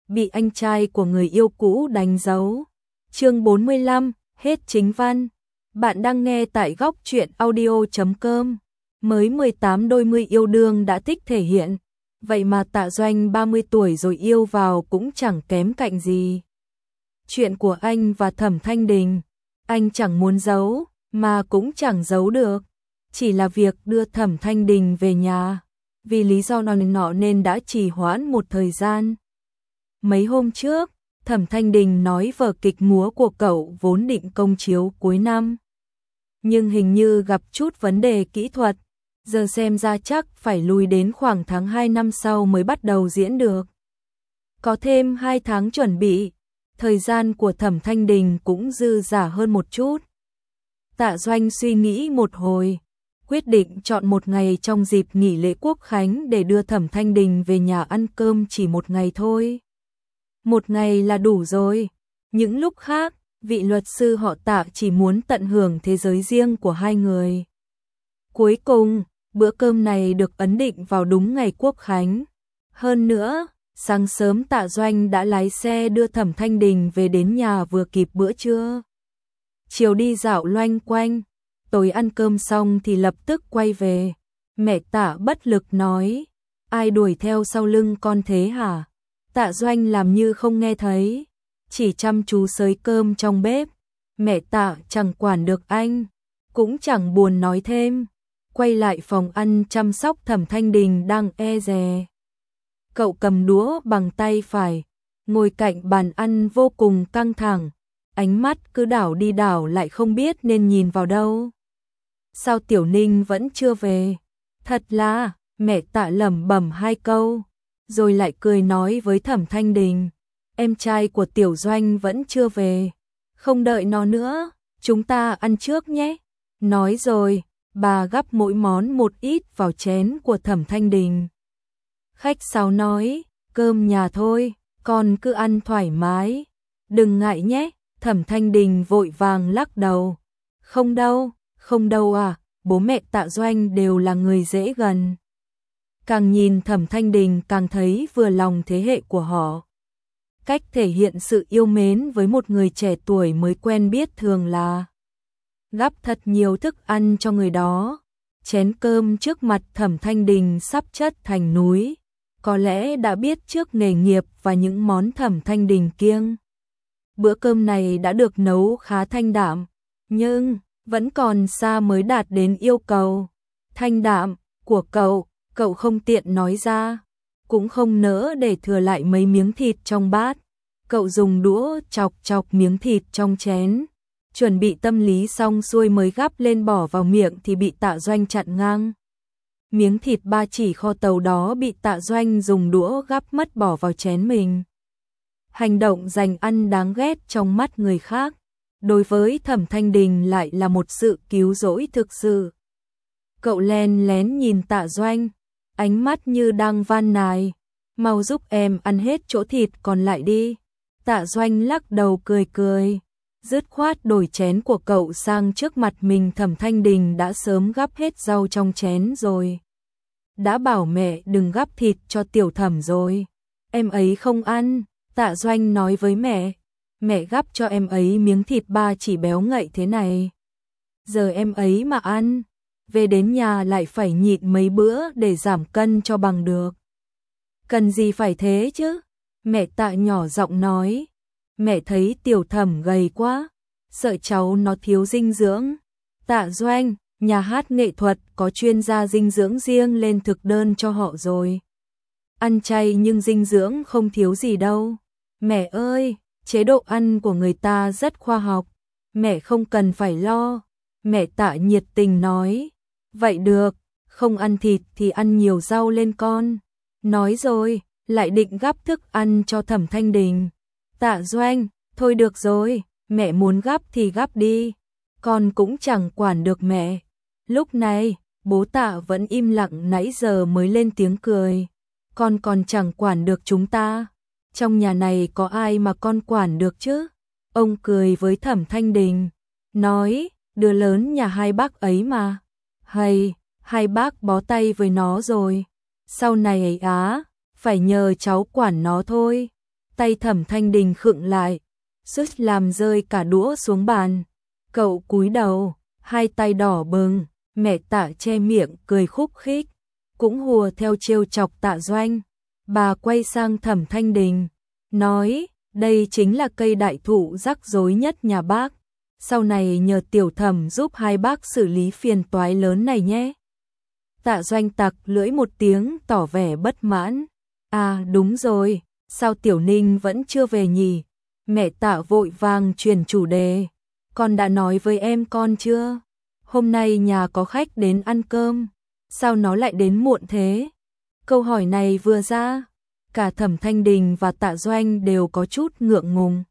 bị anh trai của người yêu cũ đánh dấu. Chương 45, hết chính văn. Bạn đang nghe tại góc truyện audio.com. Mới 18 đôi mươi yêu đương đã thích thể hiện. Vậy mà Tạ Doanh 30 tuổi rồi yêu vào cũng chẳng kém cạnh gì. Chuyện của anh và Thẩm Thanh Đình, anh chẳng muốn giấu, mà cũng chẳng giấu được. Chỉ là việc đưa Thẩm Thanh Đình về nhà, vì lý do nọ nên đã trì hoãn một thời gian. Mấy hôm trước, Thẩm Thanh Đình nói vở kịch múa của cậu vốn định công chiếu cuối năm. Nhưng hình như gặp chút vấn đề kỹ thuật, giờ xem ra chắc phải lùi đến khoảng tháng 2 năm sau mới bắt đầu diễn được. Có thêm 2 tháng chuẩn bị, thời gian của Thẩm Thanh Đình cũng dư dả hơn một chút. Tạ Doanh suy nghĩ một hồi, quyết định chọn một ngày trong dịp nghỉ lễ Quốc Khánh để đưa Thẩm Thanh Đình về nhà ăn cơm chỉ một ngày thôi. Một ngày là đủ rồi. Những lúc khác, vị luật sư họ Tạ chỉ muốn tận hưởng thế giới riêng của hai người. Cuối cùng, bữa cơm này được ấn định vào đúng ngày Quốc Khánh. Hơn nữa, sáng sớm Tạ Doanh đã lái xe đưa Thẩm Thanh Đình về đến nhà vừa kịp bữa trưa. Chiều đi dạo loanh quanh, tối ăn cơm xong thì lập tức quay về. Mẹ Tạ bất lực nói, ai đuổi theo sau lưng con thế hả? Tạ Doanh làm như không nghe thấy, chỉ chăm chú xới cơm trong bếp. Mẹ Tạ chẳng quản được anh, cũng chẳng buồn nói thêm. Quay lại phòng ăn chăm sóc Thẩm Thanh Đình đang e dè. Cậu cầm đũa bằng tay phải, ngồi cạnh bàn ăn vô cùng căng thẳng. Ánh mắt cứ đảo đi đảo lại không biết nên nhìn vào đâu. Sao Tiểu Ninh vẫn chưa về? Thật là, mẹ Tạ lẩm bẩm hai câu, rồi lại cười nói với Thẩm Thanh Đình, em trai của Tiểu Doanh vẫn chưa về, không đợi nó nữa, chúng ta ăn trước nhé. Nói rồi, bà gắp mỗi món một ít vào chén của Thẩm Thanh Đình. Khách sáo nói, cơm nhà thôi, con cứ ăn thoải mái, đừng ngại nhé. Thẩm Thanh Đình vội vàng lắc đầu, không đâu à, bố mẹ Tạ Doanh đều là người dễ gần. Càng nhìn Thẩm Thanh Đình càng thấy vừa lòng thế hệ của họ. Cách thể hiện sự yêu mến với một người trẻ tuổi mới quen biết thường là gắp thật nhiều thức ăn cho người đó. Chén cơm trước mặt Thẩm Thanh Đình sắp chất thành núi, có lẽ đã biết trước nghề nghiệp và những món Thẩm Thanh Đình kiêng. Bữa cơm này đã được nấu khá thanh đạm, nhưng vẫn còn xa mới đạt đến yêu cầu. Thanh đạm của cậu không tiện nói ra, cũng không nỡ để thừa lại mấy miếng thịt trong bát. Cậu dùng đũa chọc miếng thịt trong chén, chuẩn bị tâm lý xong xuôi mới gắp lên bỏ vào miệng thì bị Tạ Doanh chặn ngang. Miếng thịt ba chỉ kho tàu đó bị Tạ Doanh dùng đũa gắp mất bỏ vào chén mình. Hành động giành ăn đáng ghét trong mắt người khác, đối với Thẩm Thanh Đình lại là một sự cứu rỗi thực sự. Cậu len lén nhìn Tạ Doanh, ánh mắt như đang van nài, mau giúp em ăn hết chỗ thịt còn lại đi. Tạ Doanh lắc đầu cười, dứt khoát đổi chén của cậu sang trước mặt mình. Thẩm Thanh Đình đã sớm gắp hết rau trong chén rồi. Đã bảo mẹ đừng gắp thịt cho Tiểu Thẩm rồi, em ấy không ăn. Tạ Doanh nói với mẹ gắp cho em ấy miếng thịt ba chỉ béo ngậy thế này. Giờ em ấy mà ăn, về đến nhà lại phải nhịn mấy bữa để giảm cân cho bằng được. Cần gì phải thế chứ? Mẹ Tạ nhỏ giọng nói, mẹ thấy Tiểu Thẩm gầy quá, sợ cháu nó thiếu dinh dưỡng. Tạ Doanh, nhà hát nghệ thuật có chuyên gia dinh dưỡng riêng lên thực đơn cho họ rồi. Ăn chay nhưng dinh dưỡng không thiếu gì đâu. Mẹ ơi, chế độ ăn của người ta rất khoa học, mẹ không cần phải lo. Mẹ Tạ nhiệt tình nói, vậy được, không ăn thịt thì ăn nhiều rau lên con. Nói rồi, lại định gắp thức ăn cho Thẩm Thanh Đình. Tạ Doanh, thôi được rồi, mẹ muốn gắp thì gắp đi, con cũng chẳng quản được mẹ. Lúc này, bố Tạ vẫn im lặng nãy giờ mới lên tiếng cười, con còn chẳng quản được chúng ta. Trong nhà này có ai mà con quản được chứ? Ông cười với Thẩm Thanh Đình, nói, đứa lớn nhà hai bác ấy mà. Hay, hai bác bó tay với nó rồi. Sau này ấy á, phải nhờ cháu quản nó thôi. tay Thẩm Thanh Đình khựng lại, suýt làm rơi cả đũa xuống bàn. Cậu cúi đầu, hai tay đỏ bừng, mẹ Tạ che miệng cười khúc khích, cũng hùa theo trêu chọc Tạ Doanh. Bà quay sang Thẩm Thanh Đình, nói, đây chính là cây đại thụ rắc rối nhất nhà bác. Sau này nhờ tiểu Thẩm giúp hai bác xử lý phiền toái lớn này nhé. Tạ Doanh tặc lưỡi một tiếng tỏ vẻ bất mãn. À đúng rồi, sao Tiểu Ninh vẫn chưa về nhỉ? Mẹ Tạ vội vàng chuyển chủ đề. Con đã nói với em con chưa? Hôm nay nhà có khách đến ăn cơm. Sao nó lại đến muộn thế? Câu hỏi này vừa ra, cả Thẩm Thanh Đình và Tạ Doanh đều có chút ngượng ngùng.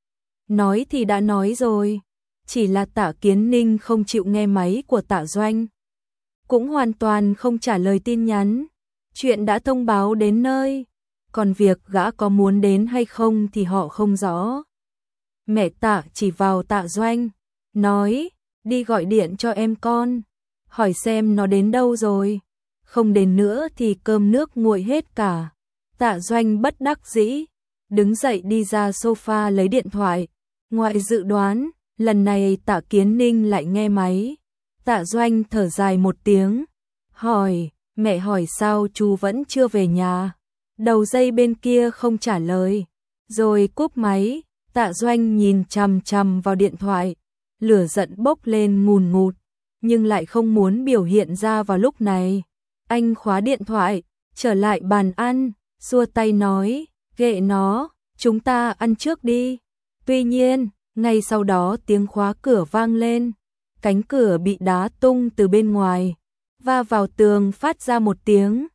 Nói thì đã nói rồi, chỉ là Tạ Kiến Ninh không chịu nghe máy của Tạ Doanh, cũng hoàn toàn không trả lời tin nhắn. Chuyện đã thông báo đến nơi, còn việc gã có muốn đến hay không thì họ không rõ. Mẹ Tạ chỉ vào Tạ Doanh, nói, đi gọi điện cho em con, hỏi xem nó đến đâu rồi, không đến nữa thì cơm nước nguội hết cả. Tạ Doanh bất đắc dĩ, đứng dậy đi ra sofa lấy điện thoại. Ngoại dự đoán, lần này Tạ Kiến Ninh lại nghe máy. Tạ Doanh thở dài một tiếng, hỏi, mẹ hỏi sao chú vẫn chưa về nhà. Đầu dây bên kia không trả lời, rồi cúp máy. Tạ Doanh nhìn chằm chằm vào điện thoại, lửa giận bốc lên ngùn ngụt, nhưng lại không muốn biểu hiện ra vào lúc này. Anh khóa điện thoại, trở lại bàn ăn, xua tay nói, ghệ nó, chúng ta ăn trước đi. Tuy nhiên, ngay sau đó tiếng khóa cửa vang lên, cánh cửa bị đá tung từ bên ngoài, va vào tường phát ra một tiếng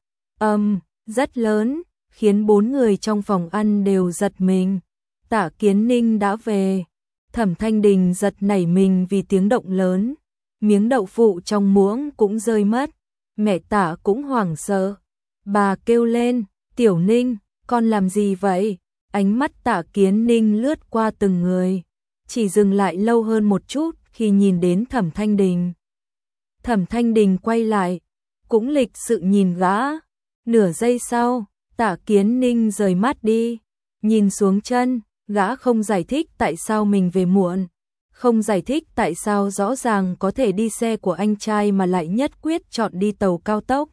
rất lớn, khiến 4 người trong phòng ăn đều giật mình. Tạ Kiến Ninh đã về. Thẩm Thanh Đình giật nảy mình vì tiếng động lớn, miếng đậu phụ trong muỗng cũng rơi mất. Mẹ Tạ cũng hoảng sợ. Bà kêu lên, Tiểu Ninh, con làm gì vậy? Ánh mắt Tạ Kiến Ninh lướt qua từng người, chỉ dừng lại lâu hơn một chút khi nhìn đến Thẩm Thanh Đình. Thẩm Thanh Đình quay lại, cũng lịch sự nhìn gã. Nửa giây sau, Tạ Kiến Ninh rời mắt đi, nhìn xuống chân, gã không giải thích tại sao mình về muộn, không giải thích tại sao rõ ràng có thể đi xe của anh trai mà lại nhất quyết chọn đi tàu cao tốc,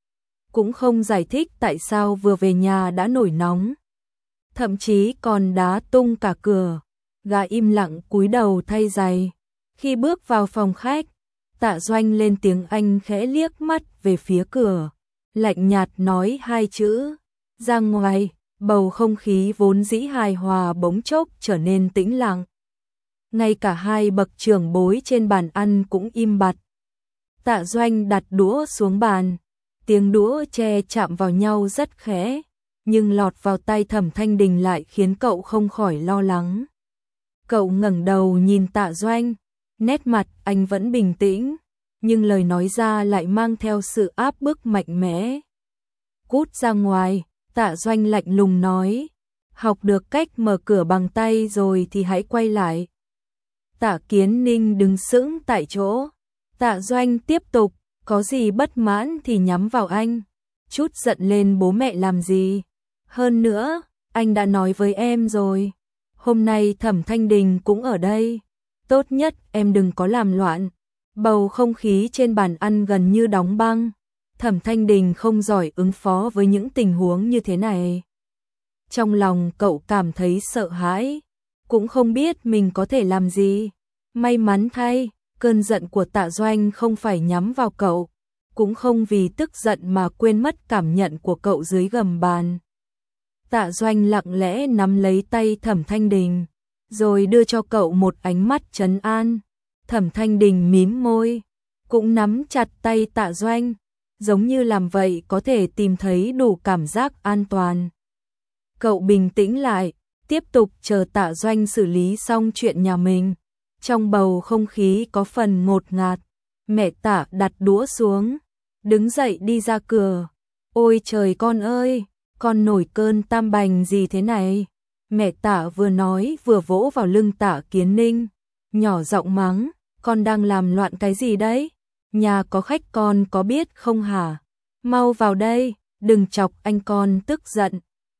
cũng không giải thích tại sao vừa về nhà đã nổi nóng, thậm chí còn đá tung cả cửa. Gã im lặng cúi đầu thay giày. Khi bước vào phòng khách, Tạ Doanh lên tiếng Anh khẽ liếc mắt về phía cửa, lạnh nhạt nói 2 chữ, ra ngoài. Bầu không khí vốn dĩ hài hòa bỗng chốc trở nên tĩnh lặng. Ngay cả hai bậc trưởng bối trên bàn ăn cũng im bặt. Tạ Doanh đặt đũa xuống bàn, tiếng đũa tre chạm vào nhau rất khẽ, nhưng lọt vào tay Thẩm Thanh Đình lại khiến cậu không khỏi lo lắng. Cậu ngẩng đầu nhìn Tạ Doanh, nét mặt anh vẫn bình tĩnh, nhưng lời nói ra lại mang theo sự áp bức mạnh mẽ. Cút ra ngoài. Tạ Doanh lạnh lùng nói, học được cách mở cửa bằng tay rồi thì hãy quay lại. Tạ Kiến Ninh đứng sững tại chỗ. Tạ Doanh tiếp tục, có gì bất mãn thì nhắm vào anh, chút giận lên bố mẹ làm gì. Hơn nữa, anh đã nói với em rồi, hôm nay Thẩm Thanh Đình cũng ở đây, tốt nhất em đừng có làm loạn. Bầu không khí trên bàn ăn gần như đóng băng. Thẩm Thanh Đình không giỏi ứng phó với những tình huống như thế này. Trong lòng cậu cảm thấy sợ hãi, cũng không biết mình có thể làm gì. May mắn thay, cơn giận của Tạ Doanh không phải nhắm vào cậu, cũng không vì tức giận mà quên mất cảm nhận của cậu dưới gầm bàn. Tạ Doanh lặng lẽ nắm lấy tay Thẩm Thanh Đình, rồi đưa cho cậu một ánh mắt trấn an. Thẩm Thanh Đình mím môi, cũng nắm chặt tay Tạ Doanh, giống như làm vậy có thể tìm thấy đủ cảm giác an toàn. Cậu bình tĩnh lại, tiếp tục chờ Tạ Doanh xử lý xong chuyện nhà mình. Trong bầu không khí có phần ngột ngạt, mẹ Tạ đặt đũa xuống, đứng dậy đi ra cửa. Ôi trời con ơi, con nổi cơn tam bành gì thế này? Mẹ Tạ vừa nói vừa vỗ vào lưng Tạ Kiến Ninh, nhỏ giọng mắng, con đang làm loạn cái gì đấy? Nhà có khách con có biết không hả? Mau vào đây, đừng chọc anh con tức giận.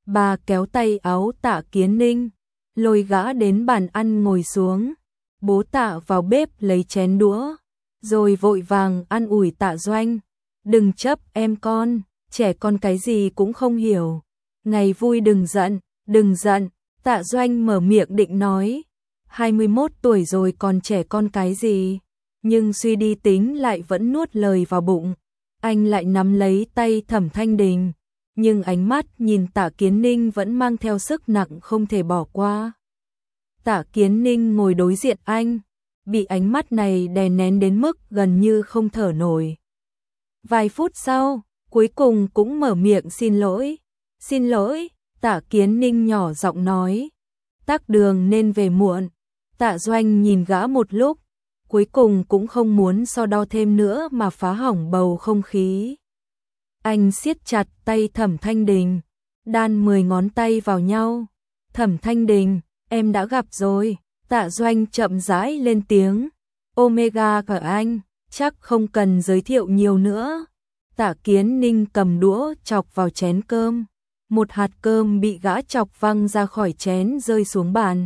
Bà kéo tay áo Tạ Kiến Ninh, lôi gã đến bàn ăn ngồi xuống. Bố Tạ vào bếp lấy chén đũa, rồi vội vàng an ủi Tạ Doanh. Đừng chấp em con, trẻ con cái gì cũng không hiểu. Ngày vui đừng giận, đừng giận. Tạ Doanh mở miệng định nói, 21 tuổi rồi còn trẻ con cái gì, nhưng suy đi tính lại vẫn nuốt lời vào bụng. Anh lại nắm lấy tay Thẩm Thanh Đình, nhưng ánh mắt nhìn Tạ Kiến Ninh vẫn mang theo sức nặng không thể bỏ qua. Tạ Kiến Ninh ngồi đối diện anh, bị ánh mắt này đè nén đến mức gần như không thở nổi. Vài phút sau, cuối cùng cũng mở miệng xin lỗi. Xin lỗi, Tạ Kiến Ninh nhỏ giọng nói. Tắc đường nên về muộn. Tạ Doanh nhìn gã một lúc, cuối cùng cũng không muốn so đo thêm nữa mà phá hỏng bầu không khí. Anh siết chặt tay Thẩm Thanh Đình, đan 10 ngón tay vào nhau. Thẩm Thanh Đình, em đã gặp rồi. Tạ Doanh chậm rãi lên tiếng. Omega của anh, chắc không cần giới thiệu nhiều nữa. Tạ Kiến Ninh cầm đũa chọc vào chén cơm. Một hạt cơm bị gã chọc văng ra khỏi chén rơi xuống bàn.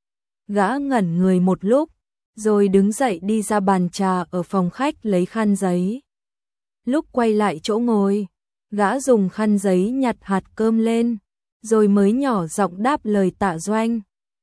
Gã ngẩn người một lúc, rồi đứng dậy đi ra bàn trà ở phòng khách lấy khăn giấy. Lúc quay lại chỗ ngồi, gã dùng khăn giấy nhặt hạt cơm lên, rồi mới nhỏ giọng đáp lời Tạ Doanh.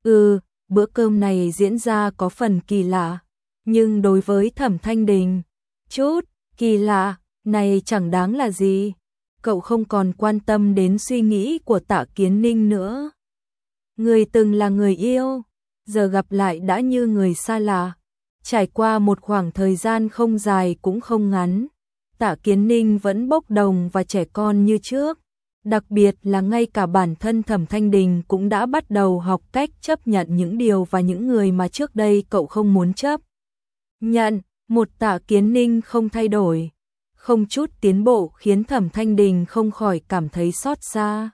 Bữa cơm này diễn ra có phần kỳ lạ, nhưng đối với Thẩm Thanh Đình, chút kỳ lạ này chẳng đáng là gì. Cậu không còn quan tâm đến suy nghĩ của Tạ Kiến Ninh nữa. Người từng là người yêu, giờ gặp lại đã như người xa lạ. Trải qua một khoảng thời gian không dài cũng không ngắn, Tạ Kiến Ninh vẫn bốc đồng và trẻ con như trước. Đặc biệt là ngay cả bản thân Thẩm Thanh Đình cũng đã bắt đầu học cách chấp nhận những điều và những người mà trước đây cậu không muốn chấp nhận. Một Tạ Kiến Ninh không thay đổi, không chút tiến bộ khiến Thẩm Thanh Đình không khỏi cảm thấy xót xa.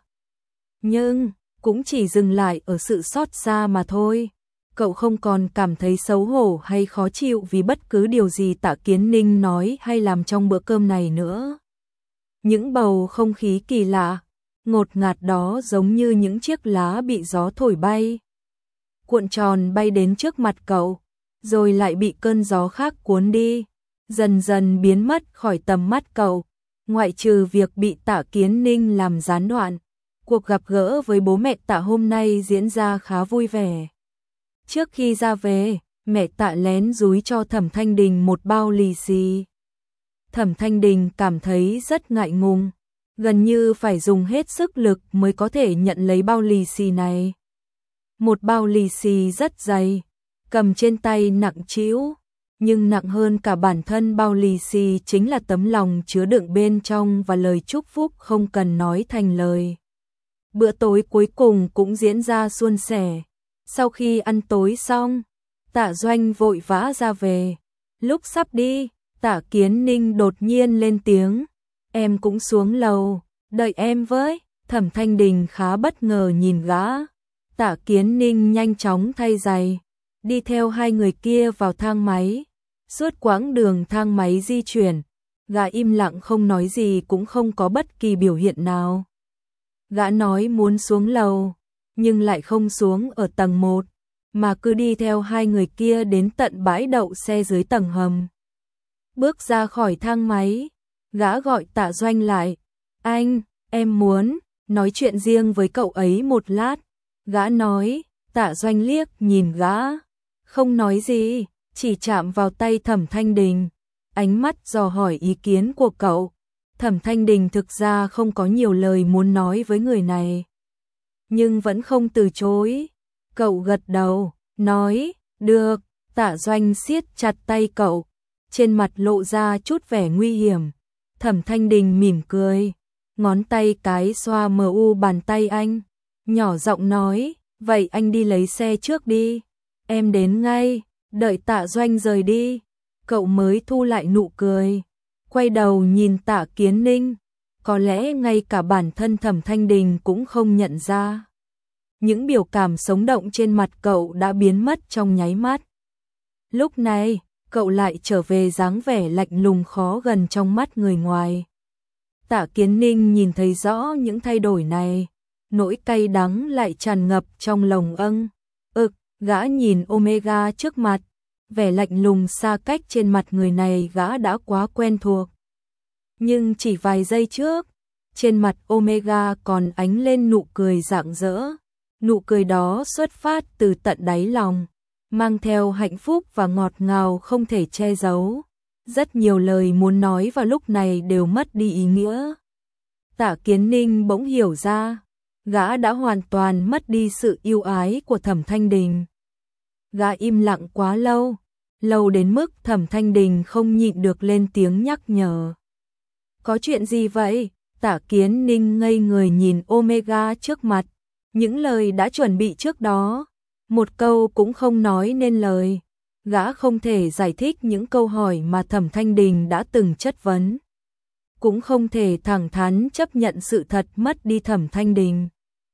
Nhưng cũng chỉ dừng lại ở sự xót xa mà thôi. Cậu không còn cảm thấy xấu hổ hay khó chịu vì bất cứ điều gì Tạ Kiến Ninh nói hay làm trong bữa cơm này nữa. Những bầu không khí kỳ lạ, ngột ngạt đó giống như những chiếc lá bị gió thổi bay, cuộn tròn bay đến trước mặt cậu, rồi lại bị cơn gió khác cuốn đi, dần dần biến mất khỏi tầm mắt cậu. Ngoại trừ việc bị Tạ Kiến Ninh làm gián đoạn, cuộc gặp gỡ với bố mẹ Tạ hôm nay diễn ra khá vui vẻ. Trước khi ra về, mẹ Tạ lén dúi cho Thẩm Thanh Đình một bao lì xì. Thẩm Thanh Đình cảm thấy rất ngại ngùng, gần như phải dùng hết sức lực mới có thể nhận lấy bao lì xì này. Một bao lì xì rất dày, cầm trên tay nặng trĩu, nhưng nặng hơn cả bản thân bao lì xì chính là tấm lòng chứa đựng bên trong và lời chúc phúc không cần nói thành lời. Bữa tối cuối cùng cũng diễn ra suôn sẻ. Sau khi ăn tối xong, Tạ Doanh vội vã ra về. Lúc sắp đi, Tạ Kiến Ninh đột nhiên lên tiếng. Em cũng xuống lầu, đợi em với. Thẩm Thanh Đình khá bất ngờ nhìn gã. Tạ Kiến Ninh nhanh chóng thay giày, đi theo hai người kia vào thang máy. Suốt quãng đường thang máy di chuyển, gã im lặng không nói gì cũng không có bất kỳ biểu hiện nào. Gã nói muốn xuống lầu, nhưng lại không xuống ở tầng 1, mà cứ đi theo hai người kia đến tận bãi đậu xe dưới tầng hầm. Bước ra khỏi thang máy, gã gọi Tạ Doanh lại. Anh, em muốn nói chuyện riêng với cậu ấy một lát. Gã nói. Tạ Doanh liếc nhìn gã, không nói gì, chỉ chạm vào tay Thẩm Thanh Đình, ánh mắt dò hỏi ý kiến của cậu. Thẩm Thanh Đình thực ra không có nhiều lời muốn nói với người này, nhưng vẫn không từ chối. Cậu gật đầu, nói, được. Tạ Doanh siết chặt tay cậu, trên mặt lộ ra chút vẻ nguy hiểm. Thẩm Thanh Đình mỉm cười, ngón tay cái xoa mờ u bàn tay anh, nhỏ giọng nói, vậy anh đi lấy xe trước đi, em đến ngay. Đợi Tạ Doanh rời đi, cậu mới thu lại nụ cười, quay đầu nhìn Tạ Kiến Ninh. Có lẽ ngay cả bản thân Thẩm Thanh Đình cũng không nhận ra. Những biểu cảm sống động trên mặt cậu đã biến mất trong nháy mắt. Lúc này, cậu lại trở về dáng vẻ lạnh lùng khó gần trong mắt người ngoài. Tạ Kiến Ninh nhìn thấy rõ những thay đổi này, nỗi cay đắng lại tràn ngập trong lòng gã nhìn Omega trước mặt, vẻ lạnh lùng xa cách trên mặt người này gã đã quá quen thuộc. Nhưng chỉ vài giây trước, trên mặt Omega còn ánh lên nụ cười rạng rỡ. Nụ cười đó xuất phát từ tận đáy lòng, mang theo hạnh phúc và ngọt ngào không thể che giấu. Rất nhiều lời muốn nói vào lúc này đều mất đi ý nghĩa. Tạ Kiến Ninh bỗng hiểu ra, gã đã hoàn toàn mất đi sự yêu ái của Thẩm Thanh Đình. Gã im lặng quá lâu, lâu đến mức Thẩm Thanh Đình không nhịn được lên tiếng nhắc nhở. Có chuyện gì vậy? Tạ Kiến Ninh ngây người nhìn Omega trước mặt, những lời đã chuẩn bị trước đó, một câu cũng không nói nên lời. Gã không thể giải thích những câu hỏi mà Thẩm Thanh Đình đã từng chất vấn, cũng không thể thẳng thắn chấp nhận sự thật mất đi Thẩm Thanh Đình.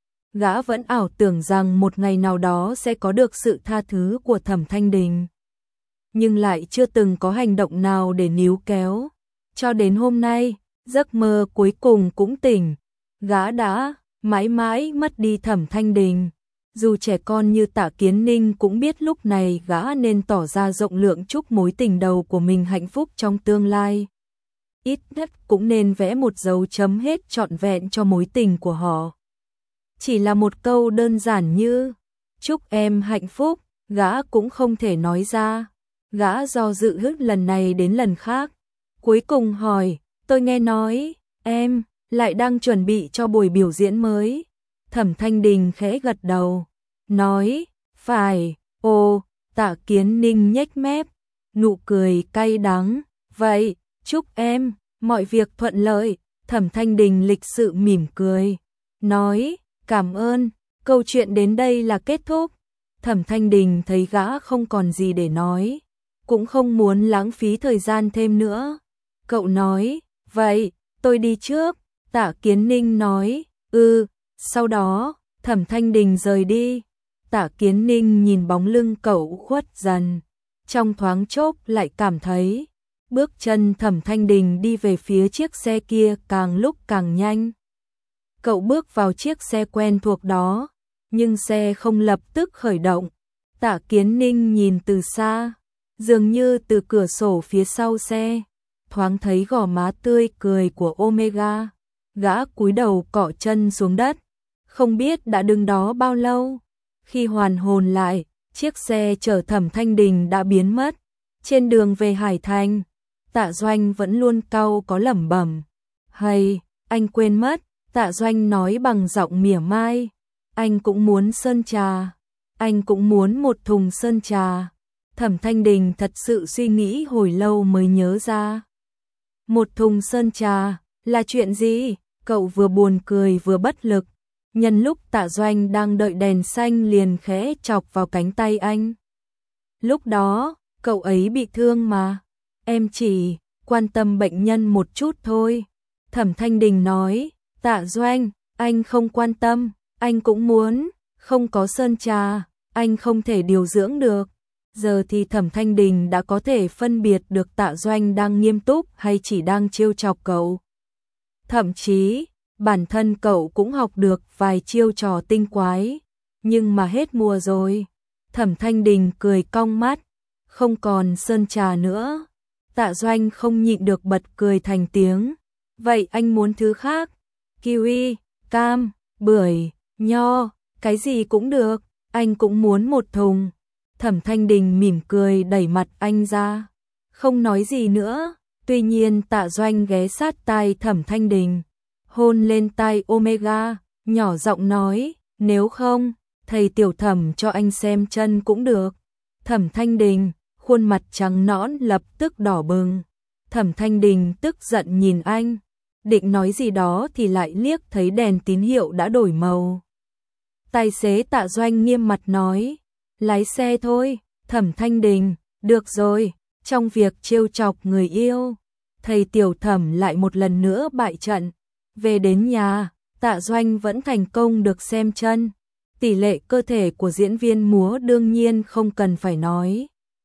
Gã vẫn ảo tưởng rằng một ngày nào đó sẽ có được sự tha thứ của Thẩm Thanh Đình, nhưng lại chưa từng có hành động nào để níu kéo. Cho đến hôm nay, giấc mơ cuối cùng cũng tỉnh, gã đã mãi mãi mất đi Thẩm Thanh Đình. Dù trẻ con như Tạ Kiến Ninh cũng biết lúc này gã nên tỏ ra rộng lượng chúc mối tình đầu của mình hạnh phúc trong tương lai. Ít nhất cũng nên vẽ một dấu chấm hết trọn vẹn cho mối tình của họ. Chỉ là một câu đơn giản như chúc em hạnh phúc, gã cũng không thể nói ra. Gã do dự hết lần này đến lần khác, cuối cùng hỏi, tôi nghe nói em lại đang chuẩn bị cho buổi biểu diễn mới. Thẩm Thanh Đình khẽ gật đầu, nói, phải. Ồ, Tạ Kiến Ninh nhếch mép, nụ cười cay đắng, vậy, chúc em mọi việc thuận lợi. Thẩm Thanh Đình lịch sự mỉm cười, nói, cảm ơn. Câu chuyện đến đây là kết thúc. Thẩm Thanh Đình thấy gã không còn gì để nói, cũng không muốn lãng phí thời gian thêm nữa. Cậu nói, vậy, tôi đi trước. Tạ Kiến Ninh nói, sau đó, Thẩm Thanh Đình rời đi. Tạ Kiến Ninh nhìn bóng lưng cậu khuất dần, trong thoáng chốc lại cảm thấy bước chân Thẩm Thanh Đình đi về phía chiếc xe kia càng lúc càng nhanh. Cậu bước vào chiếc xe quen thuộc đó, nhưng xe không lập tức khởi động. Tạ Kiến Ninh nhìn từ xa, dường như từ cửa sổ phía sau xe, thoáng thấy gò má tươi cười của Omega. Gã cúi đầu cọ chân xuống đất, không biết đã đứng đó bao lâu. Khi hoàn hồn lại, chiếc xe chở Thẩm Thanh Đình đã biến mất. Trên đường về Hải Thành, Tạ Doanh vẫn luôn cau có lẩm bẩm, hay, anh quên mất. Tạ Doanh nói bằng giọng mỉa mai, anh cũng muốn sơn trà, anh cũng muốn một thùng sơn trà. Thẩm Thanh Đình thật sự suy nghĩ hồi lâu mới nhớ ra. Một thùng sơn trà là chuyện gì? Cậu vừa buồn cười vừa bất lực. Nhân lúc Tạ Doanh đang đợi đèn xanh liền khẽ chọc vào cánh tay anh. Lúc đó, cậu ấy bị thương mà. Em chỉ quan tâm bệnh nhân một chút thôi. Thẩm Thanh Đình nói, Tạ Doanh, anh không quan tâm, anh cũng muốn, không có sơn trà, anh không thể điều dưỡng được. Giờ thì Thẩm Thanh Đình đã có thể phân biệt được Tạ Doanh đang nghiêm túc hay chỉ đang trêu chọc cậu. Thậm chí, bản thân cậu cũng học được vài chiêu trò tinh quái. Nhưng mà hết mùa rồi. Thẩm Thanh Đình cười cong mắt, không còn sơn trà nữa. Tạ Doanh không nhịn được bật cười thành tiếng. Vậy anh muốn thứ khác? Kiwi, cam, bưởi, nho, cái gì cũng được, anh cũng muốn một thùng. Thẩm Thanh Đình mỉm cười đẩy mặt anh ra, không nói gì nữa. Tuy nhiên Tạ Doanh ghé sát tai Thẩm Thanh Đình, hôn lên tai Omega, nhỏ giọng nói, nếu không, thầy tiểu Thẩm cho anh xem chân cũng được. Thẩm Thanh Đình, khuôn mặt trắng nõn lập tức đỏ bừng. Thẩm Thanh Đình tức giận nhìn anh, định nói gì đó thì lại liếc thấy đèn tín hiệu đã đổi màu. Tài xế Tạ Doanh nghiêm mặt nói, lái xe thôi. Thẩm Thanh Đình, được rồi. Trong việc trêu chọc người yêu, thầy tiểu Thẩm lại một lần nữa bại trận. Về đến nhà, Tạ Doanh vẫn thành công được xem chân. Tỷ lệ cơ thể của diễn viên múa đương nhiên không cần phải nói.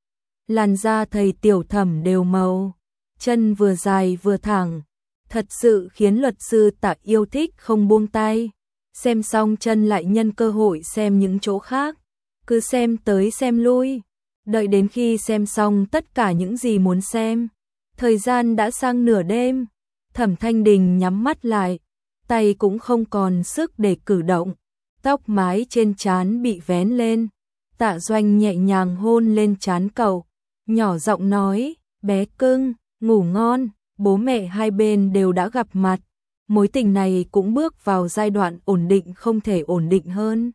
Làn da thầy tiểu Thẩm đều màu, chân vừa dài vừa thẳng, thật sự khiến luật sư Tạ yêu thích không buông tay. xem xong chân lại nhân cơ hội xem những chỗ khác, cứ xem tới xem lui, đợi đến khi xem xong tất cả những gì muốn xem. Thời gian đã sang nửa đêm, Thẩm Thanh Đình nhắm mắt lại, tay cũng không còn sức để cử động, tóc mái trên trán bị vén lên. Tạ Doanh nhẹ nhàng hôn lên trán cậu, nhỏ giọng nói, bé cưng, ngủ ngon, bố mẹ hai bên đều đã gặp mặt, mối tình này cũng bước vào giai đoạn ổn định không thể ổn định hơn.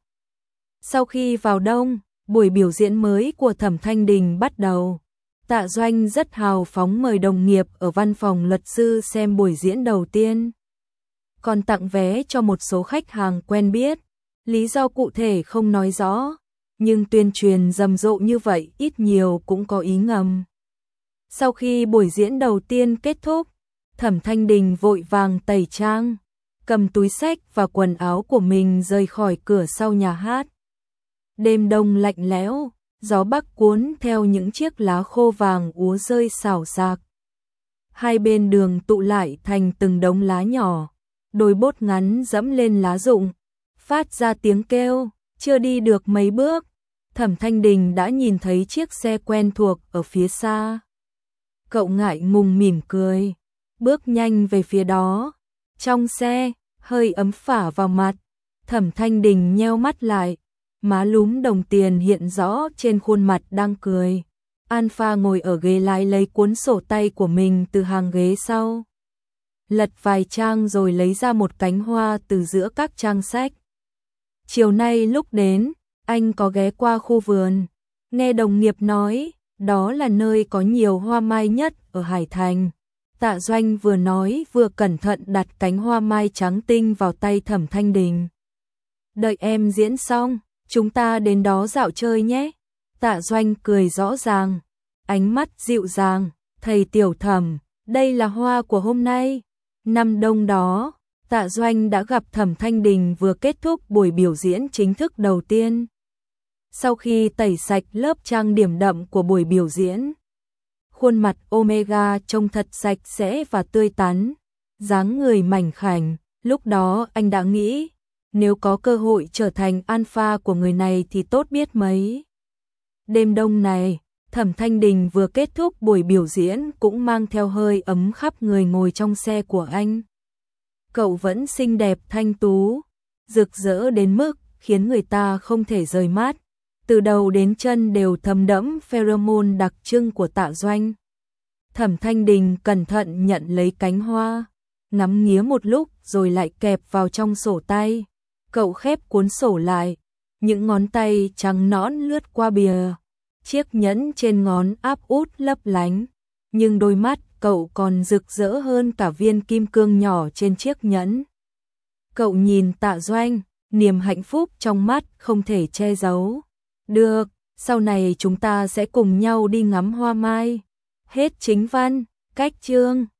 Sau khi vào đông, buổi biểu diễn mới của Thẩm Thanh Đình bắt đầu. Tạ Doanh rất hào phóng mời đồng nghiệp ở văn phòng luật sư xem buổi diễn đầu tiên, còn tặng vé cho một số khách hàng quen biết. Lý do cụ thể không nói rõ, nhưng tuyên truyền rầm rộ như vậy ít nhiều cũng có ý ngầm. Sau khi buổi diễn đầu tiên kết thúc, Thẩm Thanh Đình vội vàng tẩy trang, cầm túi xách và quần áo của mình rời khỏi cửa sau nhà hát. Đêm đông lạnh lẽo, gió bắc cuốn theo những chiếc lá khô vàng úa rơi xào xạc. Hai bên đường tụ lại thành từng đống lá nhỏ, đôi bốt ngắn dẫm lên lá rụng, phát ra tiếng kêu. Chưa đi được mấy bước, Thẩm Thanh Đình đã nhìn thấy chiếc xe quen thuộc ở phía xa. Cậu ngại ngùng mỉm cười, bước nhanh về phía đó. Trong xe, hơi ấm phả vào mặt, Thẩm Thanh Đình nheo mắt lại, má lúm đồng tiền hiện rõ trên khuôn mặt đang cười. Alpha ngồi ở ghế lái lấy cuốn sổ tay của mình từ hàng ghế sau, lật vài trang rồi lấy ra một cánh hoa từ giữa các trang sách. Chiều nay lúc đến, anh có ghé qua khu vườn, nghe đồng nghiệp nói, đó là nơi có nhiều hoa mai nhất ở Hải Thành. Tạ Doanh vừa nói vừa cẩn thận đặt cánh hoa mai trắng tinh vào tay Thẩm Thanh Đình. Đợi em diễn xong, chúng ta đến đó dạo chơi nhé. Tạ Doanh cười rõ ràng, ánh mắt dịu dàng, thầy Tiểu Thẩm, đây là hoa của hôm nay. Năm đông đó, Tạ Doanh đã gặp Thẩm Thanh Đình vừa kết thúc buổi biểu diễn chính thức đầu tiên. Sau khi tẩy sạch lớp trang điểm đậm của buổi biểu diễn, khuôn mặt Omega trông thật sạch sẽ và tươi tắn, dáng người mảnh khảnh. Lúc đó anh đã nghĩ, nếu có cơ hội trở thành alpha của người này thì tốt biết mấy. Đêm đông này, Thẩm Thanh Đình vừa kết thúc buổi biểu diễn cũng mang theo hơi ấm khắp người ngồi trong xe của anh. Cậu vẫn xinh đẹp thanh tú, rực rỡ đến mức khiến người ta không thể rời mắt. Từ đầu đến chân đều thấm đẫm pheromone đặc trưng của Tạ Doanh. Thẩm Thanh Đình cẩn thận nhận lấy cánh hoa, ngắm nghía một lúc rồi lại kẹp vào trong sổ tay. Cậu khép cuốn sổ lại, những ngón tay trắng nõn lướt qua bìa. Chiếc nhẫn trên ngón áp út lấp lánh, nhưng đôi mắt cậu còn rực rỡ hơn cả viên kim cương nhỏ trên chiếc nhẫn. Cậu nhìn Tạ Doanh, niềm hạnh phúc trong mắt không thể che giấu. Được, sau này chúng ta sẽ cùng nhau đi ngắm hoa mai. Hết chính văn, cách chương.